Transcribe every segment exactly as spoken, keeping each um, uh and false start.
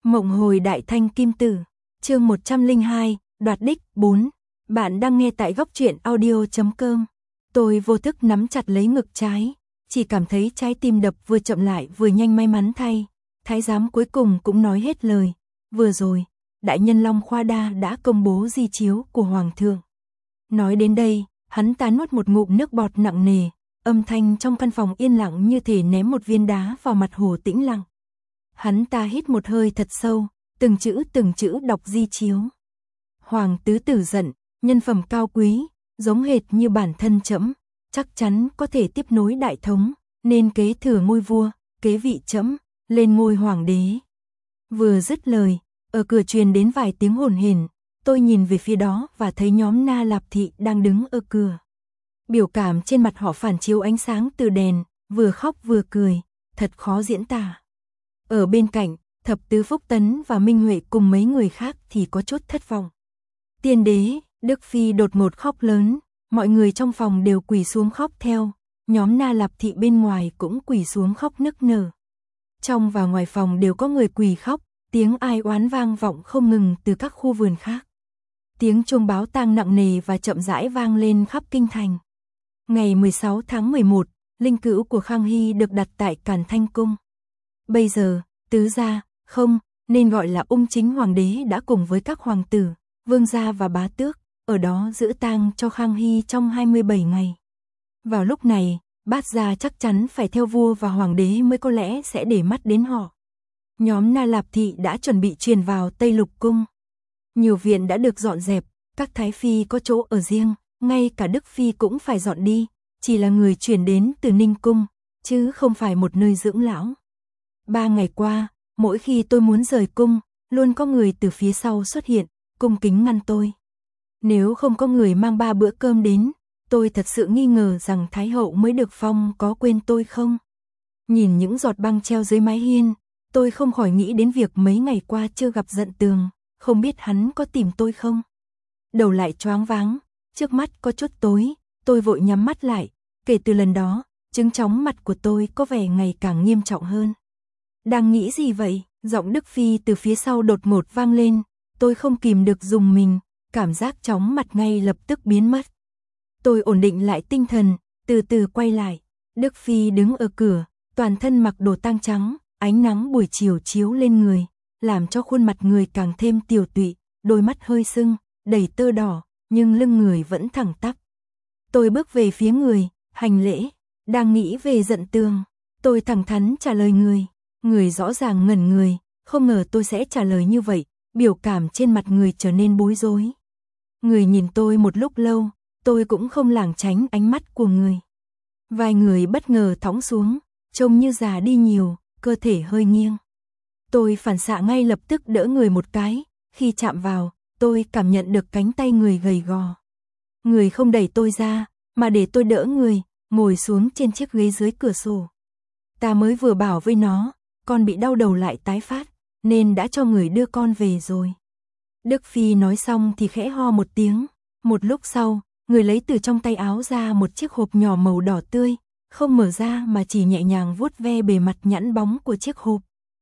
Mộng hồi đại thanh kim tử, chương một trăm lẻ hai, đoạt đích, bốn. Bạn đang nghe tại góc truyện audio chấm com. Tôi vô thức nắm chặt lấy ngực trái, chỉ cảm thấy trái tim đập vừa chậm lại vừa nhanh. May mắn thay, thái giám cuối cùng cũng nói hết lời. Vừa rồi, đại nhân Long Khoa Đa đã công bố di chiếu của Hoàng thượng. Nói đến đây, hắn ta nuốt một ngụm nước bọt nặng nề, âm thanh trong căn phòng yên lặng như thể ném một viên đá vào mặt Hồ Tĩnh Lặng. Hắn ta hít một hơi thật sâu, từng chữ từng chữ đọc di chiếu. Hoàng tứ tử giận, nhân phẩm cao quý, giống hệt như bản thân trẫm, chắc chắn có thể tiếp nối đại thống, nên kế thừa ngôi vua, kế vị trẫm, lên ngôi hoàng đế. Vừa dứt lời, ở cửa truyền đến vài tiếng hồn hển, tôi nhìn về phía đó và thấy nhóm Na Lạp Thị đang đứng ở cửa. Biểu cảm trên mặt họ phản chiếu ánh sáng từ đèn, vừa khóc vừa cười, thật khó diễn tả. Ở bên cạnh, Thập tứ Phúc Tấn và Minh Huệ cùng mấy người khác thì có chút thất vọng. Tiên đế, Đức Phi đột ngột khóc lớn, mọi người trong phòng đều quỳ xuống khóc theo, nhóm Na Lạp Thị bên ngoài cũng quỳ xuống khóc nức nở. Trong và ngoài phòng đều có người quỳ khóc, tiếng ai oán vang vọng không ngừng từ các khu vườn khác. Tiếng chuông báo tang nặng nề và chậm rãi vang lên khắp kinh thành. Ngày mười sáu tháng mười một, linh cữu của Khang Hy được đặt tại Càn Thanh Cung. Bây giờ, tứ gia, không, nên gọi là ung chính hoàng đế đã cùng với các hoàng tử, vương gia và bá tước, ở đó giữ tang cho Khang Hy trong hai mươi bảy ngày. Vào lúc này, bát gia chắc chắn phải theo vua và hoàng đế mới có lẽ sẽ để mắt đến họ. Nhóm Na Lạp Thị đã chuẩn bị truyền vào Tây Lục Cung. Nhiều viện đã được dọn dẹp, các thái phi có chỗ ở riêng, ngay cả Đức Phi cũng phải dọn đi, chỉ là người chuyển đến từ Ninh Cung, chứ không phải một nơi dưỡng lão. Ba ngày qua, mỗi khi tôi muốn rời cung, luôn có người từ phía sau xuất hiện, cung kính ngăn tôi. Nếu không có người mang ba bữa cơm đến, tôi thật sự nghi ngờ rằng Thái hậu mới được phong có quên tôi không. Nhìn những giọt băng treo dưới mái hiên, tôi không khỏi nghĩ đến việc mấy ngày qua chưa gặp Dận Tường, không biết hắn có tìm tôi không. Đầu lại choáng váng, trước mắt có chút tối, tôi vội nhắm mắt lại, kể từ lần đó, chứng chóng mặt của tôi có vẻ ngày càng nghiêm trọng hơn. Đang nghĩ gì vậy? Giọng Đức Phi từ phía sau đột ngột vang lên, tôi không kìm được rùng mình, cảm giác chóng mặt ngay lập tức biến mất. Tôi ổn định lại tinh thần, từ từ quay lại, Đức Phi đứng ở cửa, toàn thân mặc đồ tang trắng, ánh nắng buổi chiều chiếu lên người, làm cho khuôn mặt người càng thêm tiều tụy, đôi mắt hơi sưng, đầy tơ đỏ, nhưng lưng người vẫn thẳng tắp. Tôi bước về phía người, hành lễ, đang nghĩ về Dận Tường, tôi thẳng thắn trả lời người. Người rõ ràng ngẩn người, không ngờ tôi sẽ trả lời như vậy, biểu cảm trên mặt người trở nên bối rối. Người nhìn tôi một lúc lâu, tôi cũng không lảng tránh ánh mắt của người. Vài người bất ngờ thõng xuống, trông như già đi nhiều, cơ thể hơi nghiêng. Tôi phản xạ ngay lập tức đỡ người một cái, khi chạm vào, tôi cảm nhận được cánh tay người gầy gò. Người không đẩy tôi ra, mà để tôi đỡ người, ngồi xuống trên chiếc ghế dưới cửa sổ. Ta mới vừa bảo với nó, con bị đau đầu lại tái phát, nên đã cho người đưa con về rồi. Đức Phi nói xong thì khẽ ho một tiếng, một lúc sau, người lấy từ trong tay áo ra một chiếc hộp nhỏ màu đỏ tươi, không mở ra mà chỉ nhẹ nhàng vuốt ve bề mặt nhẵn bóng của chiếc hộp.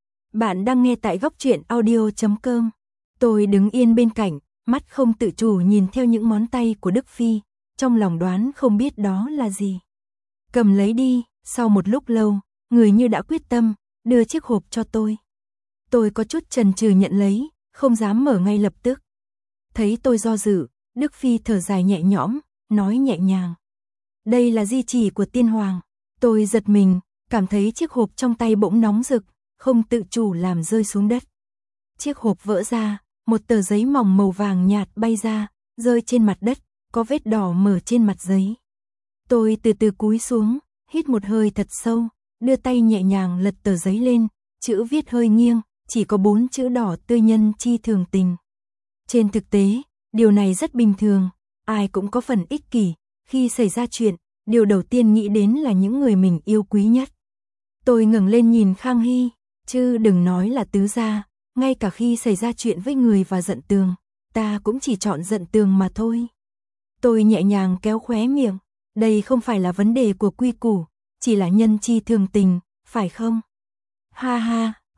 Bạn đang nghe tại góc truyện audio chấm com. Tôi đứng yên bên cạnh, mắt không tự chủ nhìn theo những ngón tay của Đức Phi, trong lòng đoán không biết đó là gì. Cầm lấy đi, sau một lúc lâu, người như đã quyết tâm, đưa chiếc hộp cho tôi. Tôi có chút chần chừ nhận lấy, không dám mở ngay lập tức. Thấy tôi do dự, Đức Phi thở dài nhẹ nhõm, nói nhẹ nhàng. Đây là di chỉ của tiên hoàng. Tôi giật mình, cảm thấy chiếc hộp trong tay bỗng nóng rực, không tự chủ làm rơi xuống đất. Chiếc hộp vỡ ra, một tờ giấy mỏng màu vàng nhạt bay ra, rơi trên mặt đất, có vết đỏ mở trên mặt giấy. Tôi từ từ cúi xuống, hít một hơi thật sâu, đưa tay nhẹ nhàng lật tờ giấy lên, chữ viết hơi nghiêng, chỉ có bốn chữ đỏ tươi: nhân chi thường tình. Trên thực tế, điều này rất bình thường, ai cũng có phần ích kỷ, khi xảy ra chuyện, điều đầu tiên nghĩ đến là những người mình yêu quý nhất. Tôi ngẩng lên nhìn Khang Hy, chứ đừng nói là tứ gia, ngay cả khi xảy ra chuyện với người và Dận Tường, ta cũng chỉ chọn Dận Tường mà thôi. Tôi nhẹ nhàng kéo khóe miệng, đây không phải là vấn đề của quy củ, chỉ là nhân chi thường tình, phải không? Ha ha,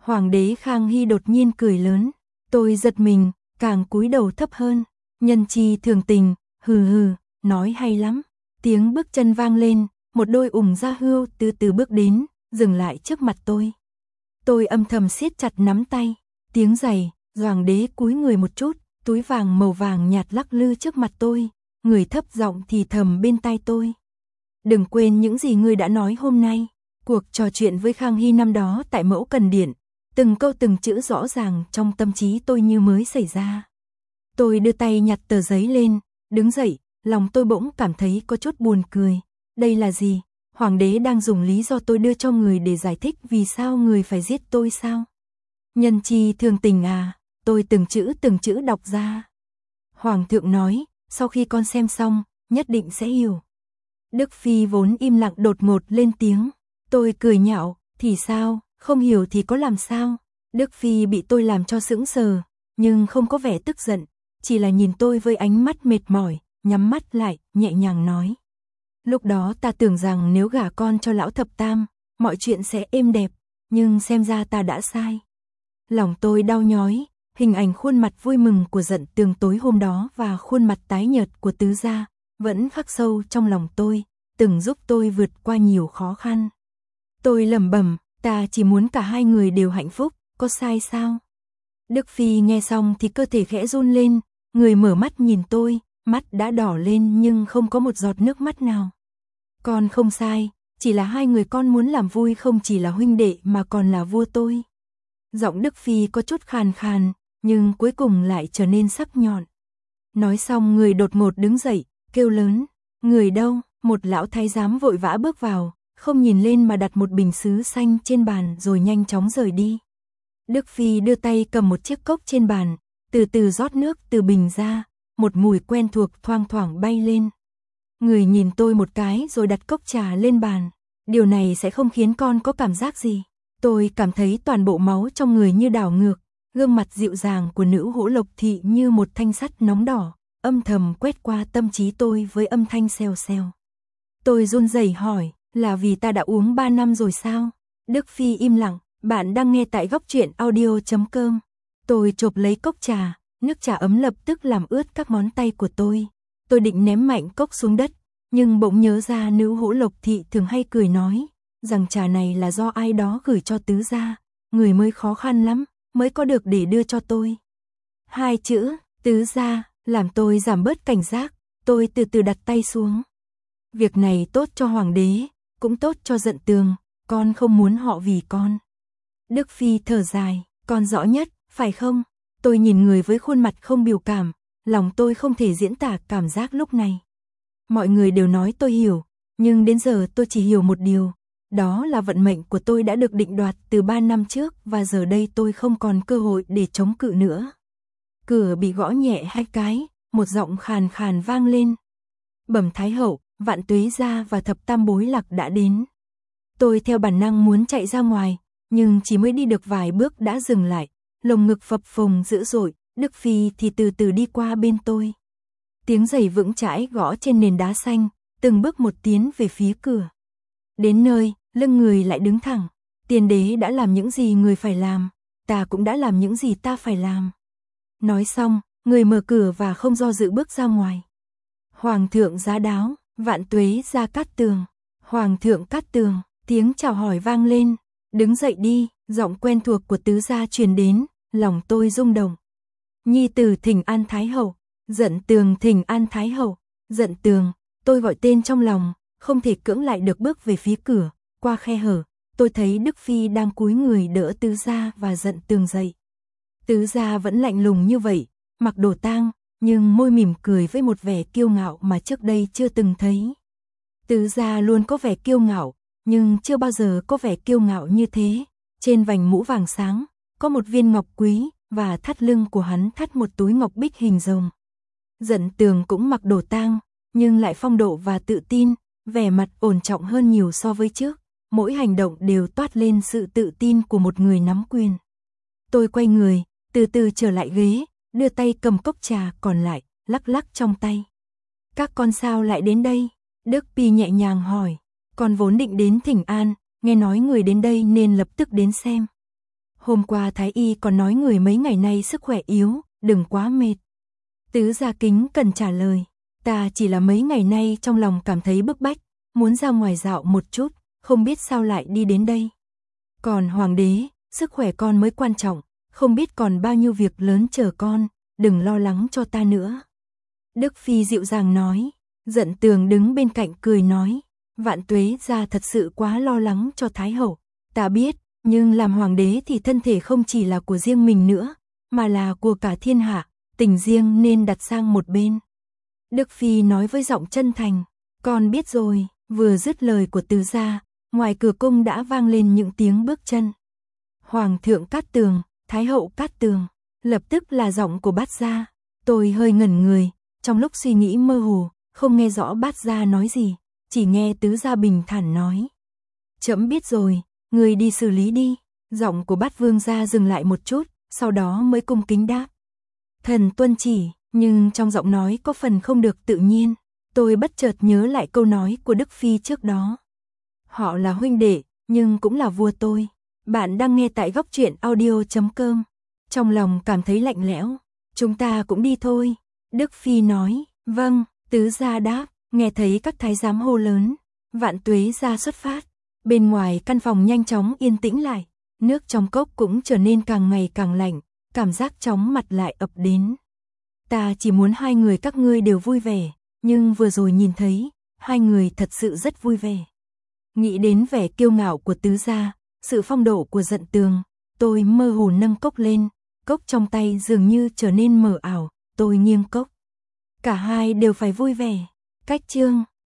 Hoàng đế Khang Hy đột nhiên cười lớn, tôi giật mình, càng cúi đầu thấp hơn, nhân chi thường tình, hừ hừ, nói hay lắm. Tiếng bước chân vang lên, một đôi ủng da hươu từ từ bước đến, dừng lại trước mặt tôi. Tôi âm thầm siết chặt nắm tay, tiếng giày, Hoàng đế cúi người một chút, túi vàng màu vàng nhạt lắc lư trước mặt tôi, người thấp giọng thì thầm bên tai tôi. Đừng quên những gì ngươi đã nói hôm nay. Cuộc trò chuyện với Khang Hy năm đó tại Mẫu Cần Điện, từng câu từng chữ rõ ràng trong tâm trí tôi như mới xảy ra. Tôi đưa tay nhặt tờ giấy lên, đứng dậy, lòng tôi bỗng cảm thấy có chút buồn cười. Đây là gì? Hoàng đế đang dùng lý do tôi đưa cho người để giải thích vì sao người phải giết tôi sao? Nhân chi thường tình à? Tôi từng chữ từng chữ đọc ra. Hoàng thượng nói, sau khi con xem xong, nhất định sẽ hiểu. Đức Phi vốn im lặng đột ngột lên tiếng. Tôi cười nhạo, thì sao, không hiểu thì có làm sao? Đức Phi bị tôi làm cho sững sờ, nhưng không có vẻ tức giận, chỉ là nhìn tôi với ánh mắt mệt mỏi, nhắm mắt lại, nhẹ nhàng nói. Lúc đó ta tưởng rằng nếu gả con cho lão thập tam, mọi chuyện sẽ êm đẹp, nhưng xem ra ta đã sai. Lòng tôi đau nhói, hình ảnh khuôn mặt vui mừng của Dận Tường tối hôm đó và khuôn mặt tái nhợt của tứ gia vẫn khắc sâu trong lòng tôi, từng giúp tôi vượt qua nhiều khó khăn. Tôi lẩm bẩm, ta chỉ muốn cả hai người đều hạnh phúc, có sai sao? Đức Phi nghe xong thì cơ thể khẽ run lên, người mở mắt nhìn tôi, mắt đã đỏ lên nhưng không có một giọt nước mắt nào. Con không sai, chỉ là hai người con muốn làm vui không chỉ là huynh đệ mà còn là vua tôi. Giọng Đức Phi có chút khàn khàn, nhưng cuối cùng lại trở nên sắc nhọn. Nói xong người đột ngột đứng dậy, kêu lớn, người đâu? Một lão thái giám vội vã bước vào, không nhìn lên mà đặt một bình sứ xanh trên bàn rồi nhanh chóng rời đi. Đức Phi đưa tay cầm một chiếc cốc trên bàn, từ từ rót nước từ bình ra, một mùi quen thuộc thoang thoảng bay lên. Người nhìn tôi một cái rồi đặt cốc trà lên bàn. Điều này sẽ không khiến con có cảm giác gì. Tôi cảm thấy toàn bộ máu trong người như đảo ngược, gương mặt dịu dàng của nữ Hữu Lộc Thị như một thanh sắt nóng đỏ, âm thầm quét qua tâm trí tôi với âm thanh xèo xèo. Tôi run rẩy hỏi, là vì ta đã uống ba năm rồi sao? Đức Phi im lặng, bạn đang nghe tại góc truyện audio chấm com. Tôi chộp lấy cốc trà, nước trà ấm lập tức làm ướt các ngón tay của tôi. Tôi định ném mạnh cốc xuống đất, nhưng bỗng nhớ ra nữ Hữu Lộc Thị thường hay cười nói, rằng trà này là do ai đó gửi cho tứ gia, người mới khó khăn lắm, mới có được để đưa cho tôi. Hai chữ, tứ gia, làm tôi giảm bớt cảnh giác, tôi từ từ đặt tay xuống. Việc này tốt cho hoàng đế, cũng tốt cho Dận Tường, con không muốn họ vì con. Đức Phi thở dài, con rõ nhất, phải không? Tôi nhìn người với khuôn mặt không biểu cảm, lòng tôi không thể diễn tả cảm giác lúc này. Mọi người đều nói tôi hiểu, nhưng đến giờ tôi chỉ hiểu một điều, đó là vận mệnh của tôi đã được định đoạt từ ba năm trước và giờ đây tôi không còn cơ hội để chống cự nữa. Cửa bị gõ nhẹ hai cái, một giọng khàn khàn vang lên. Bẩm Thái hậu, Vạn Tuế gia và Thập Tam Bối Lạc đã đến. Tôi theo bản năng muốn chạy ra ngoài, nhưng chỉ mới đi được vài bước đã dừng lại, lồng ngực phập phồng dữ dội, Đức Phi thì từ từ đi qua bên tôi. Tiếng giày vững chãi gõ trên nền đá xanh, từng bước một tiến về phía cửa. Đến nơi, lưng người lại đứng thẳng. Tiên đế đã làm những gì người phải làm, ta cũng đã làm những gì ta phải làm. Nói xong, người mở cửa và không do dự bước ra ngoài. Hoàng thượng giá đáo, Vạn Tuế gia Cát Tường. Hoàng thượng Cát Tường, tiếng chào hỏi vang lên. Đứng dậy đi, giọng quen thuộc của tứ gia truyền đến, lòng tôi rung động. Nhi tử thỉnh an Thái hậu, Dận Tường thỉnh an Thái hậu, Dận Tường, tôi gọi tên trong lòng, không thể cưỡng lại được bước về phía cửa, qua khe hở, tôi thấy Đức Phi đang cúi người đỡ tứ gia và Dận Tường dậy. Tứ gia vẫn lạnh lùng như vậy, mặc đồ tang, nhưng môi mỉm cười với một vẻ kiêu ngạo mà trước đây chưa từng thấy. Tứ gia luôn có vẻ kiêu ngạo, nhưng chưa bao giờ có vẻ kiêu ngạo như thế. Trên vành mũ vàng sáng, có một viên ngọc quý, và thắt lưng của hắn thắt một túi ngọc bích hình rồng. Dận Tường cũng mặc đồ tang, nhưng lại phong độ và tự tin, vẻ mặt ổn trọng hơn nhiều so với trước. Mỗi hành động đều toát lên sự tự tin của một người nắm quyền. Tôi quay người, từ từ trở lại ghế, đưa tay cầm cốc trà còn lại, lắc lắc trong tay. Các con sao lại đến đây? Đức Phi nhẹ nhàng hỏi. Con vốn định đến thỉnh an, nghe nói người đến đây nên lập tức đến xem. Hôm qua Thái Y còn nói người mấy ngày nay sức khỏe yếu, đừng quá mệt. Tứ gia kính cần trả lời, ta chỉ là mấy ngày nay trong lòng cảm thấy bức bách, muốn ra ngoài dạo một chút, không biết sao lại đi đến đây. Còn hoàng đế, sức khỏe con mới quan trọng, không biết còn bao nhiêu việc lớn chờ con, đừng lo lắng cho ta nữa. Đức Phi dịu dàng nói, Dận Tường đứng bên cạnh cười nói, Vạn Tuế gia thật sự quá lo lắng cho Thái hậu, ta biết, nhưng làm hoàng đế thì thân thể không chỉ là của riêng mình nữa, mà là của cả thiên hạ, tình riêng nên đặt sang một bên. Đức Phi nói với giọng chân thành, con biết rồi. Vừa dứt lời của Tứ gia, ngoài cửa cung đã vang lên những tiếng bước chân. Hoàng thượng Cát Tường, Thái hậu Cát Tường, lập tức là giọng của Bát gia. Tôi hơi ngẩn người, trong lúc suy nghĩ mơ hồ, không nghe rõ Bát gia nói gì, chỉ nghe Tứ gia bình thản nói. Trẫm biết rồi, người đi xử lý đi. Giọng của Bát vương gia dừng lại một chút, sau đó mới cung kính đáp. Thần tuân chỉ, nhưng trong giọng nói có phần không được tự nhiên. Tôi bất chợt nhớ lại câu nói của Đức Phi trước đó. Họ là huynh đệ, nhưng cũng là vua tôi. Bạn đang nghe tại góc truyện audio chấm com. Trong lòng cảm thấy lạnh lẽo. Chúng ta cũng đi thôi. Đức Phi nói, vâng. Tứ gia đáp, nghe thấy các thái giám hô lớn. Vạn Tuế gia xuất phát. Bên ngoài căn phòng nhanh chóng yên tĩnh lại. Nước trong cốc cũng trở nên càng ngày càng lạnh. Cảm giác chóng mặt lại ập đến. Ta chỉ muốn hai người các ngươi đều vui vẻ. Nhưng vừa rồi nhìn thấy, hai người thật sự rất vui vẻ. Nghĩ đến vẻ kiêu ngạo của Tứ gia, sự phong độ của Dận Tường, tôi mơ hồ nâng cốc lên, cốc trong tay dường như trở nên mờ ảo, tôi nghiêng cốc. Cả hai đều phải vui vẻ. Cách chương